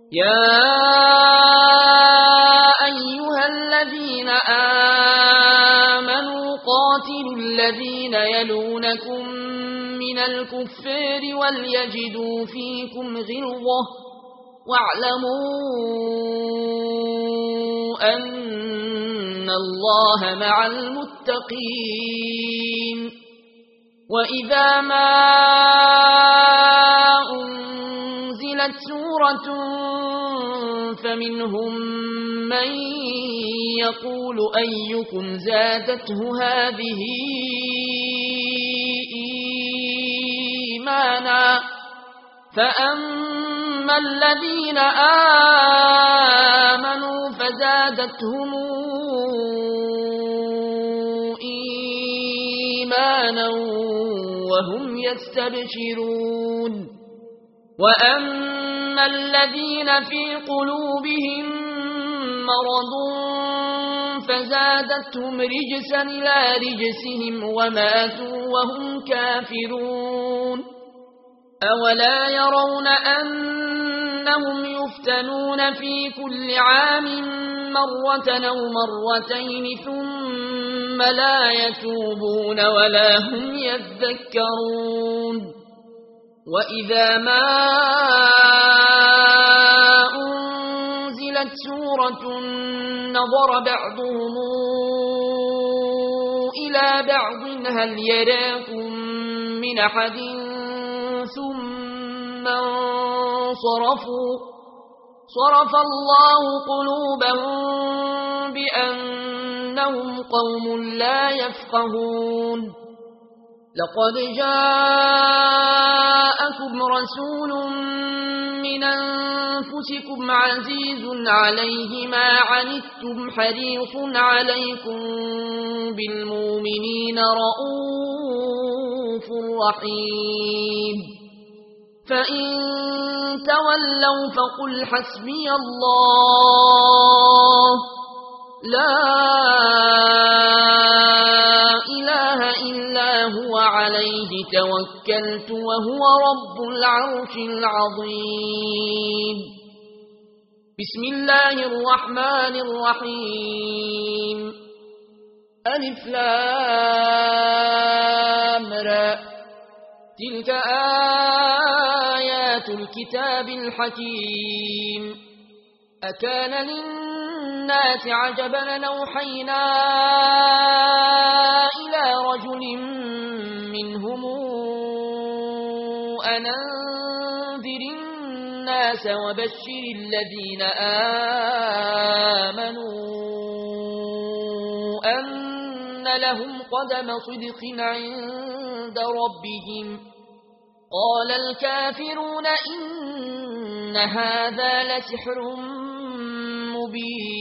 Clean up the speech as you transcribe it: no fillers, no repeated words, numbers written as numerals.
يا أيها الذين آمنوا قاتلوا الذين يلونكم من الكفار وليجدوا فيكم غلظة واعلموا أن الله مع المتقين وإذا ما أنزلت سورة فمنهم من يقول أيكم زادته هذه إيمانا فأما الذين آمنوا فزادتهم إيمانا وهم يستبشرون وأما الذين في قلوبهم مرض فزادتهم رجسا إلى رجسهم وماتوا وهم كافرون أولا يرون أنهم يفتنون في كل عام مرة أو مرتين ثم لا يتوبون ولا هم يذكرون وإذا ما أنزلت سورة نظر بعضهم إلى بعض هل يراكم من أحد ثم انصرفوا صرف الله قلوبهم بأنهم قوم لا يفقهون لقد جاءكم رسول من أنفسكم عزيز عليه ما عنتم حريص عليكم بالمؤمنين رؤوف رحيم فإن تولوا فقل حسبي الله لا إله إلا هو عليه توكلت وهو رب العرش العظيم بسم الله الرحمن الرحيم ألف لام را تلك آيات الكتاب الحكيم أكان للناس عجبا أن أوحينا إلى رجل منهم أن أنذر الناس وبشر الذين آمنوا أن لهم قدم صدق عند ربهم قال الكافرون إن هذا لسحر مبين